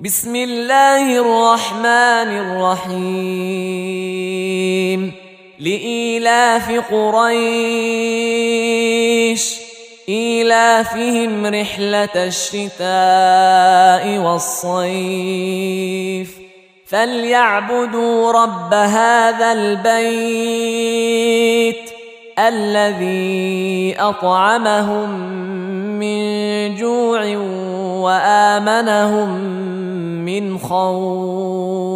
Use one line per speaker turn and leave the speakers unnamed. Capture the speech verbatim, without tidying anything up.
بسم الله الرحمن الرحيم لإيلاف قريش إيلافهم رحلة الشتاء والصيف فليعبدوا رب هذا البيت الذي أطعمهم من جوع وآمنهم من خوف.